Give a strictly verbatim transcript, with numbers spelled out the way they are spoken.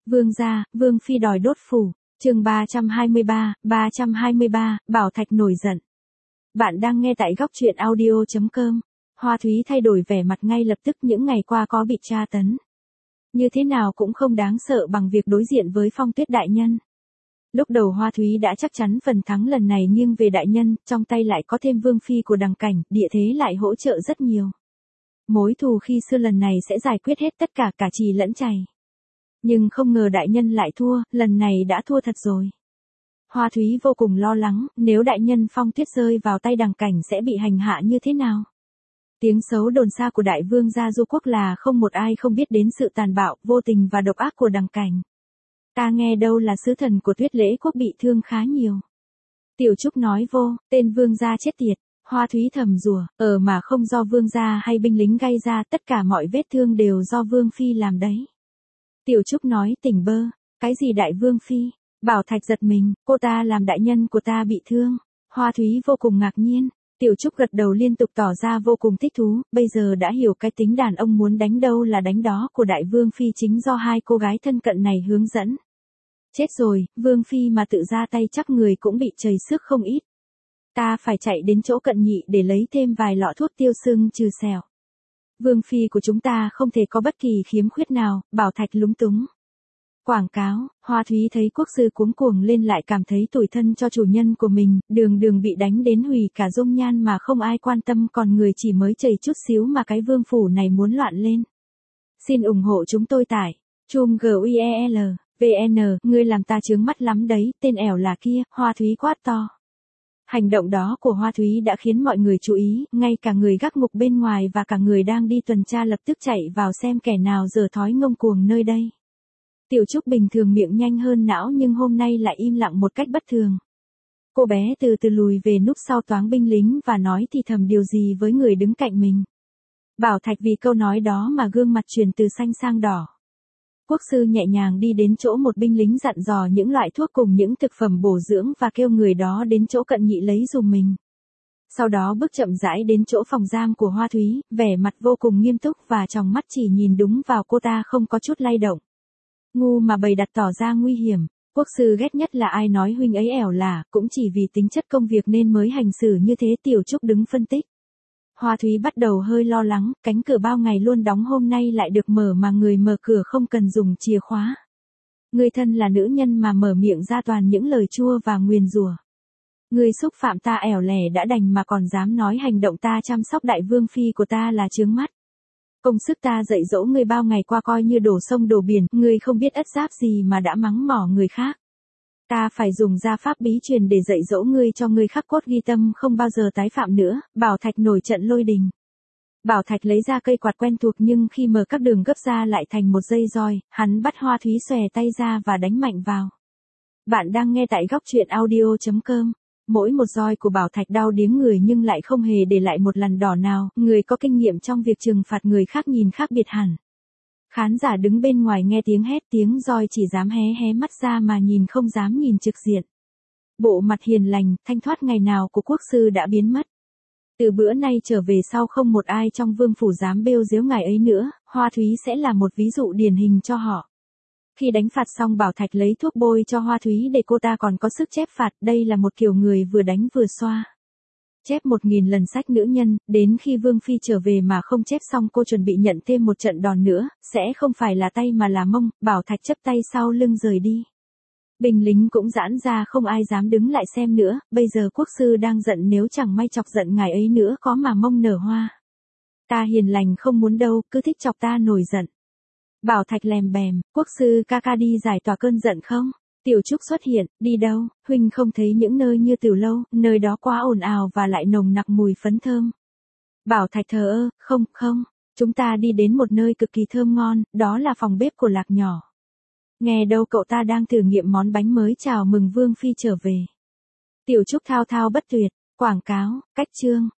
Vương gia, Vương phi đòi đốt phủ. Chương ba trăm hai mươi ba, ba trăm hai mươi ba, Bảo Thạch nổi giận. Bạn đang nghe tại góc truyện audio chấm com. Hoa Thúy thay đổi vẻ mặt ngay lập tức, những ngày qua có bị tra tấn. Như thế nào cũng không đáng sợ bằng việc đối diện với Phong Tuyết đại nhân. Lúc đầu Hoa Thúy đã chắc chắn phần thắng lần này nghiêng về đại nhân, trong tay lại có thêm Vương phi của Đằng Cảnh, địa thế lại hỗ trợ rất nhiều. Mối thù khi xưa lần này sẽ giải quyết hết tất cả, cả trì lẫn chày. Nhưng không ngờ đại nhân lại thua, lần này đã thua thật rồi. Hoa Thúy vô cùng lo lắng, nếu đại nhân Phong Tuyết rơi vào tay Đằng Cảnh sẽ bị hành hạ như thế nào? Tiếng xấu đồn xa của đại vương gia Du Quốc là không một ai không biết đến sự tàn bạo, vô tình và độc ác của Đằng Cảnh. Ta nghe đâu là sứ thần của Tuyết Lễ Quốc bị thương khá nhiều. Tiểu Trúc nói vô, tên vương gia chết tiệt. Hoa Thúy thầm rủa, ở mà không do vương gia hay binh lính gây ra, tất cả mọi vết thương đều do Vương phi làm đấy. Tiểu Trúc nói tỉnh bơ, cái gì đại Vương phi? Bảo Thạch giật mình, cô ta làm đại nhân của ta bị thương. Hoa Thúy vô cùng ngạc nhiên. Tiểu Trúc gật đầu liên tục tỏ ra vô cùng thích thú, bây giờ đã hiểu cái tính đàn ông muốn đánh đâu là đánh đó của đại Vương phi chính do hai cô gái thân cận này hướng dẫn. Chết rồi, Vương phi mà tự ra tay chắc người cũng bị chầy xước không ít. Ta phải chạy đến chỗ cận nhị để lấy thêm vài lọ thuốc tiêu sưng trừ sẹo. Vương phi của chúng ta không thể có bất kỳ khiếm khuyết nào, Bảo Thạch lúng túng. Quảng cáo, Hoa Thúy thấy quốc sư cuống cuồng lên lại cảm thấy tủi thân cho chủ nhân của mình, đường đường bị đánh đến hủy cả dung nhan mà không ai quan tâm, còn người chỉ mới chảy chút xíu mà cái vương phủ này muốn loạn lên. Xin ủng hộ chúng tôi tại chum guiel, vn, ngươi làm ta chướng mắt lắm đấy, tên ẻo là kia, Hoa Thúy quát to. Hành động đó của Hoa Thúy đã khiến mọi người chú ý, ngay cả người gác ngục bên ngoài và cả người đang đi tuần tra lập tức chạy vào xem kẻ nào giở thói ngông cuồng nơi đây. Tiểu Trúc bình thường miệng nhanh hơn não nhưng hôm nay lại im lặng một cách bất thường. Cô bé từ từ lùi về núp sau toáng binh lính và nói thì thầm điều gì với người đứng cạnh mình. Bảo Thạch vì câu nói đó mà gương mặt chuyển từ xanh sang đỏ. Quốc sư nhẹ nhàng đi đến chỗ một binh lính dặn dò những loại thuốc cùng những thực phẩm bổ dưỡng và kêu người đó đến chỗ cận nhị lấy dùm mình. Sau đó bước chậm rãi đến chỗ phòng giam của Hoa Thúy, vẻ mặt vô cùng nghiêm túc và tròng mắt chỉ nhìn đúng vào cô ta không có chút lay động. Ngu mà bày đặt tỏ ra nguy hiểm. Quốc sư ghét nhất là ai nói huynh ấy ẻo lả, cũng chỉ vì tính chất công việc nên mới hành xử như thế. Tiểu Trúc đứng phân tích. Hoa Thúy bắt đầu hơi lo lắng, cánh cửa bao ngày luôn đóng hôm nay lại được mở mà người mở cửa không cần dùng chìa khóa. Người thân là nữ nhân mà mở miệng ra toàn những lời chua và nguyền rủa. Người xúc phạm ta ẻo lẻ đã đành mà còn dám nói hành động ta chăm sóc đại vương phi của ta là chướng mắt. Công sức ta dạy dỗ người bao ngày qua coi như đổ sông đổ biển, người không biết ất giáp gì mà đã mắng mỏ người khác. Ta phải dùng gia pháp bí truyền để dạy dỗ ngươi cho ngươi khắc cốt ghi tâm không bao giờ tái phạm nữa. Bảo Thạch nổi trận lôi đình. Bảo Thạch lấy ra cây quạt quen thuộc nhưng khi mở các đường gấp ra lại thành một dây roi, hắn bắt Hoa Thúy xòe tay ra và đánh mạnh vào. Bạn đang nghe tại góc truyện audio chấm com. Mỗi một roi của Bảo Thạch đau điếng người nhưng lại không hề để lại một lần đỏ nào, người có kinh nghiệm trong việc trừng phạt người khác nhìn khác biệt hẳn. Khán giả đứng bên ngoài nghe tiếng hét tiếng roi chỉ dám hé hé mắt ra mà nhìn không dám nhìn trực diện. Bộ mặt hiền lành, thanh thoát ngày nào của quốc sư đã biến mất. Từ bữa nay trở về sau không một ai trong vương phủ dám bêu giếu ngài ấy nữa, Hoa Thúy sẽ là một ví dụ điển hình cho họ. Khi đánh phạt xong Bảo Thạch lấy thuốc bôi cho Hoa Thúy để cô ta còn có sức chép phạt, đây là một kiểu người vừa đánh vừa xoa. Chép một nghìn lần sách nữ nhân, đến khi Vương phi trở về mà không chép xong cô chuẩn bị nhận thêm một trận đòn nữa, sẽ không phải là tay mà là mông. Bảo Thạch chấp tay sau lưng rời đi. Binh lính cũng giãn ra không ai dám đứng lại xem nữa, bây giờ quốc sư đang giận nếu chẳng may chọc giận ngài ấy nữa có mà mông nở hoa. Ta hiền lành không muốn đâu, cứ thích chọc ta nổi giận. Bảo Thạch lèm bèm, quốc sư ca ca đi giải tỏa cơn giận không? Tiểu Trúc xuất hiện, đi đâu, huynh không thấy những nơi như Tiểu Lâu, nơi đó quá ồn ào và lại nồng nặc mùi phấn thơm. Bảo Thạch thờ ơ, không, không, chúng ta đi đến một nơi cực kỳ thơm ngon, đó là phòng bếp của Lạc nhỏ. Nghe đâu cậu ta đang thử nghiệm món bánh mới chào mừng Vương phi trở về. Tiểu Trúc thao thao bất tuyệt, quảng cáo, cách chương,